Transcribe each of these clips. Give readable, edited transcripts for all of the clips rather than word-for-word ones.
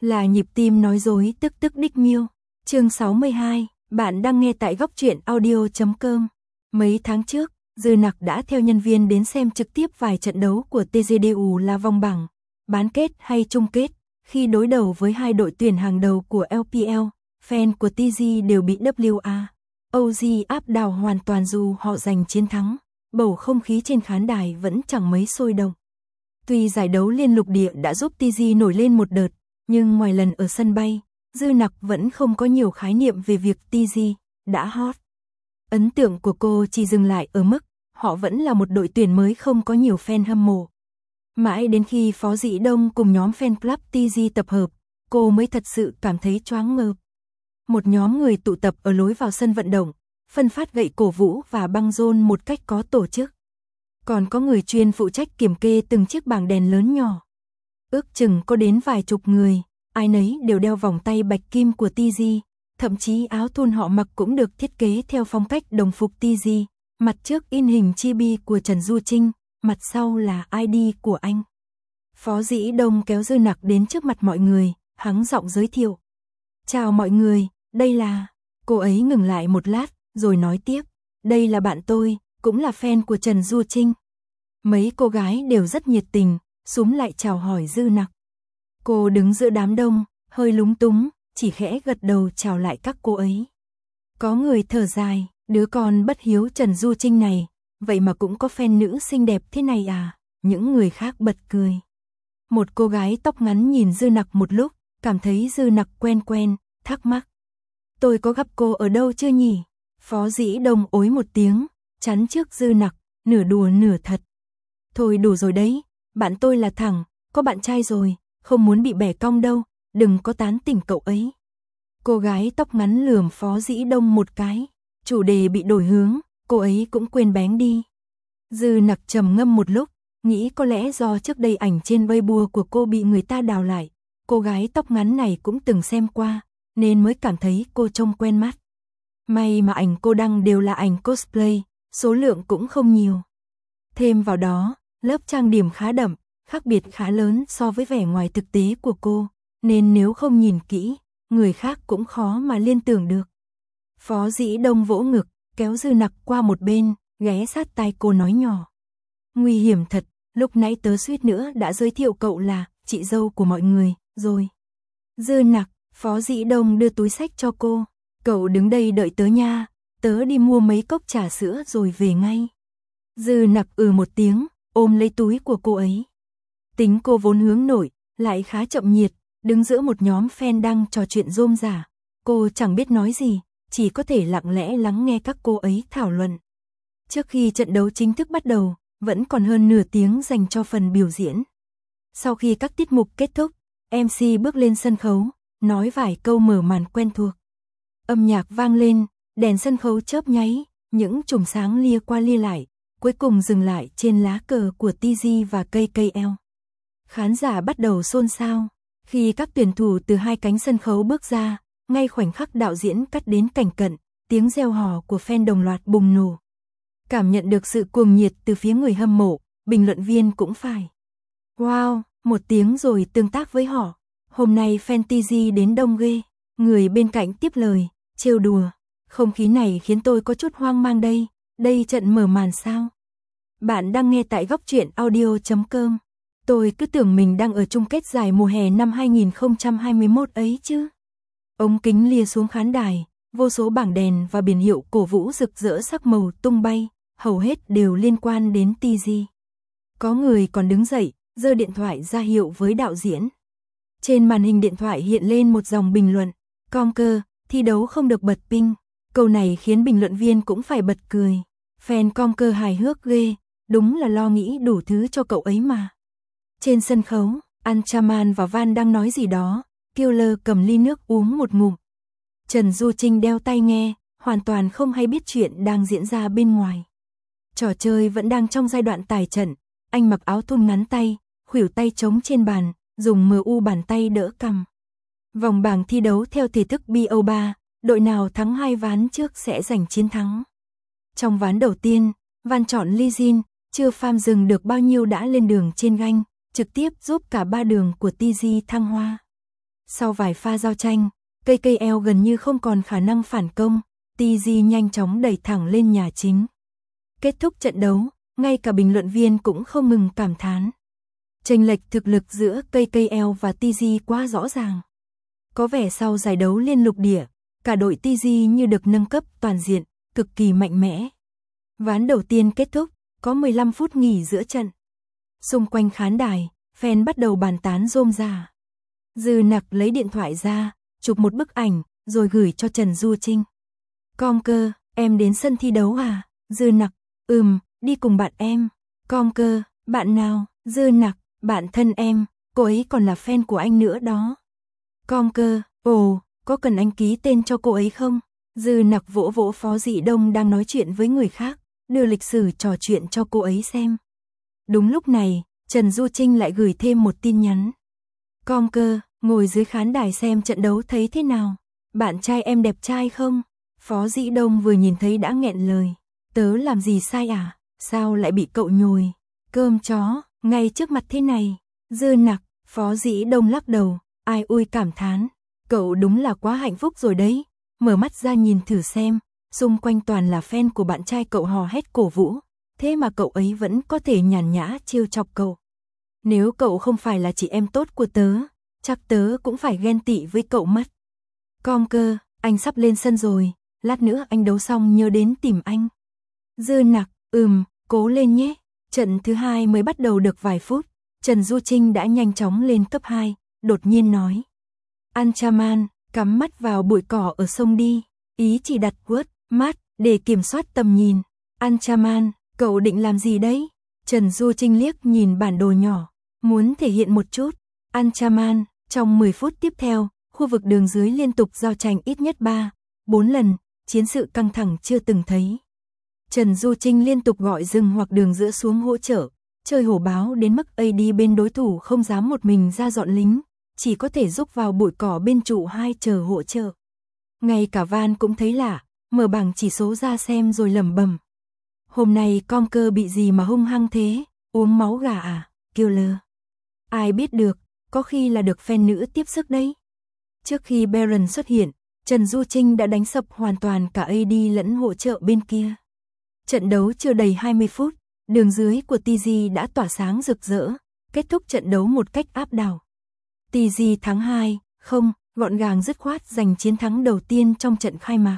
Là nhịp tim nói dối tức tức đích miêu. Chương 62, bạn đang nghe tại góc truyện audio.com. Mấy tháng trước, Dư Nặc đã theo nhân viên đến xem trực tiếp vài trận đấu của TGDU là vòng bảng, bán kết hay chung kết. Khi đối đầu với hai đội tuyển hàng đầu của LPL, fan của TG đều bị WA, OG áp đảo hoàn toàn dù họ giành chiến thắng. Bầu không khí trên khán đài vẫn chẳng mấy sôi động. Tuy giải đấu liên lục địa đã giúp TG nổi lên một đợt, nhưng ngoài lần ở sân bay, Dư Nặc vẫn không có nhiều khái niệm về việc TG đã hot. Ấn tượng của cô chỉ dừng lại ở mức họ vẫn là một đội tuyển mới không có nhiều fan hâm mộ. Mãi đến khi Phó Dĩ Đông cùng nhóm fan club TG tập hợp, cô mới thật sự cảm thấy choáng ngợp. Một nhóm người tụ tập ở lối vào sân vận động, phân phát gậy cổ vũ và băng rôn một cách có tổ chức. Còn có người chuyên phụ trách kiểm kê từng chiếc bảng đèn lớn nhỏ. Ước chừng có đến vài chục người, ai nấy đều đeo vòng tay bạch kim của TG, thậm chí áo thun họ mặc cũng được thiết kế theo phong cách đồng phục TG, mặt trước in hình chibi của Trần Du Trinh, mặt sau là ID của anh. Phó Dĩ Đông kéo Dư Nặc đến trước mặt mọi người, hắng giọng giới thiệu. Chào mọi người, đây là... Cô ấy ngừng lại một lát, rồi nói tiếp. Đây là bạn tôi, cũng là fan của Trần Du Trinh. Mấy cô gái đều rất nhiệt tình, xúm lại chào hỏi Dư Nặc. Cô đứng giữa đám đông, hơi lúng túng, chỉ khẽ gật đầu chào lại các cô ấy. Có người thở dài, đứa con bất hiếu Trần Du Trinh này, vậy mà cũng có fan nữ xinh đẹp thế này à? Những người khác bật cười. Một cô gái tóc ngắn nhìn Dư Nặc một lúc, cảm thấy Dư Nặc quen quen, thắc mắc. Tôi có gặp cô ở đâu chưa nhỉ? Phó Dĩ Đông ối một tiếng, chắn trước Dư Nặc, nửa đùa nửa thật. Thôi đủ rồi đấy, bạn tôi là thẳng, có bạn trai rồi, không muốn bị bẻ cong đâu, đừng có tán tỉnh cậu ấy. Cô gái tóc ngắn lườm Phó Dĩ Đông một cái, chủ đề bị đổi hướng, cô ấy cũng quên bén đi. Dư Nặc trầm ngâm một lúc, nghĩ có lẽ do trước đây ảnh trên Weibo của cô bị người ta đào lại, cô gái tóc ngắn này cũng từng xem qua, nên mới cảm thấy cô trông quen mắt. May mà ảnh cô đăng đều là ảnh cosplay, số lượng cũng không nhiều. Thêm vào đó, lớp trang điểm khá đậm, khác biệt khá lớn so với vẻ ngoài thực tế của cô, nên nếu không nhìn kỹ, người khác cũng khó mà liên tưởng được. Phó Dĩ Đông vỗ ngực, kéo Dư Nặc qua một bên, ghé sát tai cô nói nhỏ. Nguy hiểm thật, lúc nãy tớ suýt nữa đã giới thiệu cậu là chị dâu của mọi người, rồi. Dư Nặc, Phó Dĩ Đông đưa túi xách cho cô. Cậu đứng đây đợi tớ nha, tớ đi mua mấy cốc trà sữa rồi về ngay. Dư Nặc một tiếng, ôm lấy túi của cô ấy. Tính cô vốn hướng nội, lại khá chậm nhiệt, đứng giữa một nhóm fan đang trò chuyện rôm rả. Cô chẳng biết nói gì, chỉ có thể lặng lẽ lắng nghe các cô ấy thảo luận. Trước khi trận đấu chính thức bắt đầu, vẫn còn hơn nửa tiếng dành cho phần biểu diễn. Sau khi các tiết mục kết thúc, MC bước lên sân khấu, nói vài câu mở màn quen thuộc. Âm nhạc vang lên, đèn sân khấu chớp nháy, những chùm sáng lia qua lia lại, cuối cùng dừng lại trên lá cờ của TG và KKL. Khán giả bắt đầu xôn xao, khi các tuyển thủ từ hai cánh sân khấu bước ra, ngay khoảnh khắc đạo diễn cắt đến cảnh cận, tiếng reo hò của fan đồng loạt bùng nổ. Cảm nhận được sự cuồng nhiệt từ phía người hâm mộ, bình luận viên cũng phải. Wow, một tiếng rồi tương tác với họ. Hôm nay fan TG đến đông ghê. Người bên cạnh tiếp lời, trêu đùa. Không khí này khiến tôi có chút hoang mang đây. Đây trận mở màn sao? Bạn đang nghe tại góc truyện audio.com. Tôi cứ tưởng mình đang ở chung kết giải mùa hè năm 2021 ấy chứ. Ống kính lia xuống khán đài, vô số bảng đèn và biển hiệu cổ vũ rực rỡ sắc màu tung bay, hầu hết đều liên quan đến TG. Có người còn đứng dậy, giơ điện thoại ra hiệu với đạo diễn. Trên màn hình điện thoại hiện lên một dòng bình luận, Conker, thi đấu không được bật ping. Câu này khiến bình luận viên cũng phải bật cười. Fan Conker hài hước ghê, đúng là lo nghĩ đủ thứ cho cậu ấy mà. Trên sân khấu, Anchaman và Van đang nói gì đó, Killer cầm ly nước uống một ngụm. Trần Du Trinh đeo tai nghe, hoàn toàn không hay biết chuyện đang diễn ra bên ngoài. Trò chơi vẫn đang trong giai đoạn tài trận, anh mặc áo thun ngắn tay, khuỷu tay trống trên bàn, dùng MU bàn tay đỡ cằm. Vòng bảng thi đấu theo thể thức BO3, đội nào thắng 2 ván trước sẽ giành chiến thắng. Trong ván đầu tiên, Van chọn Lee Jin, chưa farm dừng được bao nhiêu đã lên đường trên ganh, trực tiếp giúp cả ba đường của TG thăng hoa. Sau vài pha giao tranh, KKL gần như không còn khả năng phản công, TG nhanh chóng đẩy thẳng lên nhà chính. Kết thúc trận đấu, ngay cả bình luận viên cũng không ngừng cảm thán. Chênh lệch thực lực giữa KKL và TG quá rõ ràng. Có vẻ sau giải đấu liên lục địa, cả đội TG như được nâng cấp toàn diện, cực kỳ mạnh mẽ. Ván đầu tiên kết thúc, có 15 phút nghỉ giữa trận. Xung quanh khán đài, fan bắt đầu bàn tán rôm rả. Dư Nặc lấy điện thoại ra, chụp một bức ảnh, rồi gửi cho Trần Du Trinh. Conker, em đến sân thi đấu à? Dư Nặc, đi cùng bạn em. Conker, bạn nào? Dư Nặc, bạn thân em, cô ấy còn là fan của anh nữa đó. Conker, ồ, có cần anh ký tên cho cô ấy không? Dư Nặc vỗ vỗ Phó Dị Đông đang nói chuyện với người khác, đưa lịch sử trò chuyện cho cô ấy xem. Đúng lúc này, Trần Du Trinh lại gửi thêm một tin nhắn. Conker, ngồi dưới khán đài xem trận đấu thấy thế nào? Bạn trai em đẹp trai không? Phó Dĩ Đông vừa nhìn thấy đã nghẹn lời. Tớ làm gì sai à? Sao lại bị cậu nhồi cơm chó ngay trước mặt thế này? Dư Nặc, Phó Dĩ Đông lắc đầu, ai ui cảm thán. Cậu đúng là quá hạnh phúc rồi đấy. Mở mắt ra nhìn thử xem, xung quanh toàn là fan của bạn trai cậu hò hét cổ vũ. Thế mà cậu ấy vẫn có thể nhàn nhã trêu chọc cậu. Nếu cậu không phải là chị em tốt của tớ, chắc tớ cũng phải ghen tị với cậu mất. Conker, anh sắp lên sân rồi, lát nữa anh đấu xong nhớ đến tìm anh. Dư Nặc, cố lên nhé. Trận thứ 2 mới bắt đầu được vài phút, Trần Du Trinh đã nhanh chóng lên cấp 2, đột nhiên nói. Anchaman, cắm mắt vào bụi cỏ ở sông đi, ý chỉ đặt quớt, mát, để kiểm soát tầm nhìn. Anchaman, cậu định làm gì đấy? Trần Du Trinh liếc nhìn bản đồ nhỏ, muốn thể hiện một chút. Anchaman, trong 10 phút tiếp theo, khu vực đường dưới liên tục giao tranh ít nhất 3-4 lần, chiến sự căng thẳng chưa từng thấy. Trần Du Trinh liên tục gọi dừng hoặc đường giữa xuống hỗ trợ, chơi hổ báo đến mức AD bên đối thủ không dám một mình ra dọn lính, chỉ có thể rúc vào bụi cỏ bên trụ 2 chờ hỗ trợ. Ngay cả Van cũng thấy lạ, mở bảng chỉ số ra xem rồi lẩm bẩm. Hôm nay Conker bị gì mà hung hăng thế, uống máu gà à, Killer. Ai biết được, có khi là được fan nữ tiếp sức đấy. Trước khi Baron xuất hiện, Trần Du Trinh đã đánh sập hoàn toàn cả AD lẫn hỗ trợ bên kia. Trận đấu chưa đầy 20 phút, đường dưới của TG đã tỏa sáng rực rỡ, kết thúc trận đấu một cách áp đảo. TG thắng 2-0, gọn gàng dứt khoát giành chiến thắng đầu tiên trong trận khai mạc.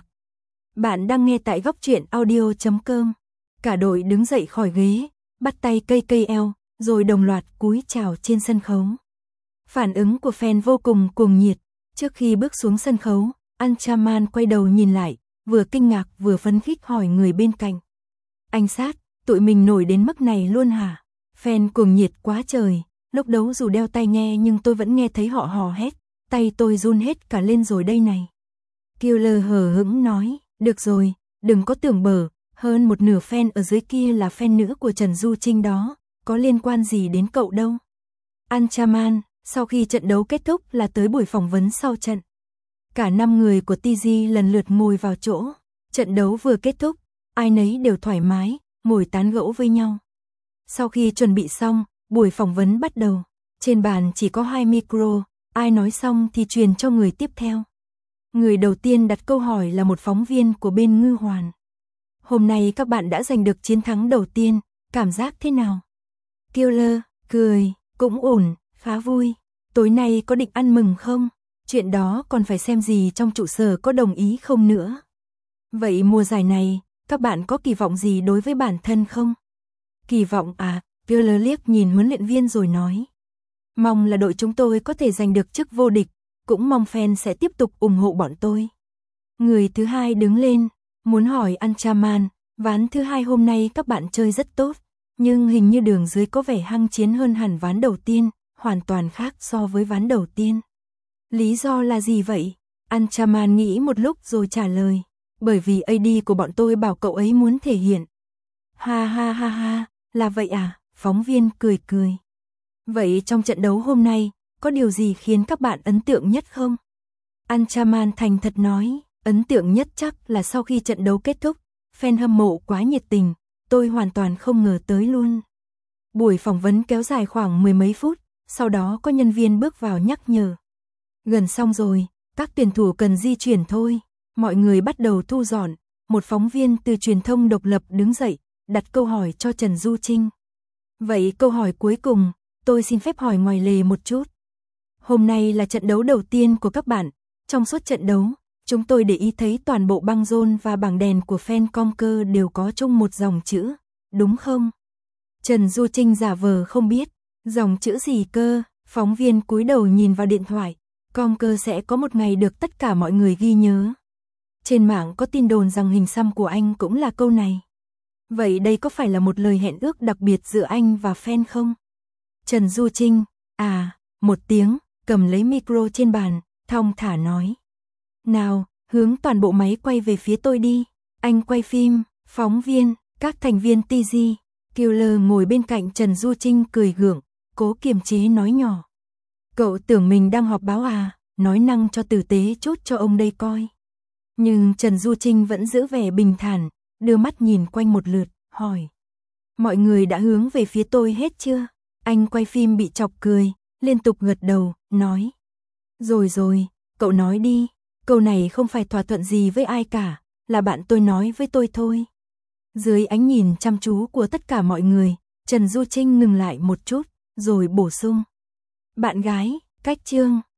Bạn đang nghe tại góc truyện audio.com. Cả đội đứng dậy khỏi ghế, bắt tay KKL, rồi đồng loạt cúi chào trên sân khấu. Phản ứng của fan vô cùng cuồng nhiệt. Trước khi bước xuống sân khấu, Anchaman quay đầu nhìn lại, vừa kinh ngạc vừa phấn khích hỏi người bên cạnh. Anh Sát, tụi mình nổi đến mức này luôn hả? Fan cuồng nhiệt quá trời, lúc đấu dù đeo tai nghe nhưng tôi vẫn nghe thấy họ hò hét, tay tôi run hết cả lên rồi đây này. Killer hờ hững nói, được rồi, đừng có tưởng bở, hơn một nửa fan ở dưới kia là fan nữ của Trần Du Trinh đó, có liên quan gì đến cậu đâu. Anchaman, sau khi trận đấu kết thúc là tới buổi phỏng vấn sau trận. Cả 5 người của TG lần lượt ngồi vào chỗ, trận đấu vừa kết thúc, ai nấy đều thoải mái, ngồi tán gẫu với nhau. Sau khi chuẩn bị xong, buổi phỏng vấn bắt đầu, trên bàn chỉ có 2 micro, ai nói xong thì truyền cho người tiếp theo. Người đầu tiên đặt câu hỏi là một phóng viên của bên Ngư Hoàn. Hôm nay các bạn đã giành được chiến thắng đầu tiên, cảm giác thế nào? Killer, cười, cũng ổn, khá vui. Tối nay có định ăn mừng không? Chuyện đó còn phải xem gì trong trụ sở có đồng ý không nữa. Vậy mùa giải này, các bạn có kỳ vọng gì đối với bản thân không? Kỳ vọng à, Killer liếc nhìn huấn luyện viên rồi nói. Mong là đội chúng tôi có thể giành được chức vô địch, cũng mong fan sẽ tiếp tục ủng hộ bọn tôi. Người thứ hai đứng lên, muốn hỏi Anchaman, ván thứ 2 hôm nay các bạn chơi rất tốt, nhưng hình như đường dưới có vẻ hăng chiến hơn hẳn ván đầu tiên, hoàn toàn khác so với ván đầu tiên. Lý do là gì vậy? Anchaman nghĩ một lúc rồi trả lời, bởi vì AD của bọn tôi bảo cậu ấy muốn thể hiện. Ha ha ha ha, là vậy à? Phóng viên cười cười. Vậy trong trận đấu hôm nay, có điều gì khiến các bạn ấn tượng nhất không? Anchaman thành thật nói, ấn tượng nhất chắc là sau khi trận đấu kết thúc, fan hâm mộ quá nhiệt tình, tôi hoàn toàn không ngờ tới luôn. Buổi phỏng vấn kéo dài khoảng 10 mấy phút, sau đó có nhân viên bước vào nhắc nhở. Gần xong rồi, các tuyển thủ cần di chuyển thôi. Mọi người bắt đầu thu dọn. Một phóng viên từ truyền thông độc lập đứng dậy, đặt câu hỏi cho Trần Du Trinh. Vậy câu hỏi cuối cùng, tôi xin phép hỏi ngoài lề một chút. Hôm nay là trận đấu đầu tiên của các bạn. Trong suốt trận đấu, chúng tôi để ý thấy toàn bộ băng rôn và bảng đèn của fan Conker đều có chung một dòng chữ, đúng không? Trần Du Trinh giả vờ không biết, dòng chữ gì cơ? Phóng viên cúi đầu nhìn vào điện thoại, Conker sẽ có một ngày được tất cả mọi người ghi nhớ. Trên mạng có tin đồn rằng hình xăm của anh cũng là câu này. Vậy đây có phải là một lời hẹn ước đặc biệt giữa anh và fan không? Trần Du Trinh, một tiếng, cầm lấy micro trên bàn, thong thả nói. Nào, hướng toàn bộ máy quay về phía tôi đi. Anh quay phim, phóng viên, các thành viên TG. Killer ngồi bên cạnh Trần Du Trinh cười gượng, cố kiềm chế nói nhỏ. Cậu tưởng mình đang họp báo à, nói năng cho tử tế chút cho ông đây coi. Nhưng Trần Du Trinh vẫn giữ vẻ bình thản, đưa mắt nhìn quanh một lượt, hỏi. Mọi người đã hướng về phía tôi hết chưa? Anh quay phim bị chọc cười, liên tục gật đầu, nói. Rồi, cậu nói đi, câu này không phải thỏa thuận gì với ai cả, là bạn tôi nói với tôi thôi. Dưới ánh nhìn chăm chú của tất cả mọi người, Trần Du Trinh ngừng lại một chút, rồi bổ sung. Bạn gái, cách chương,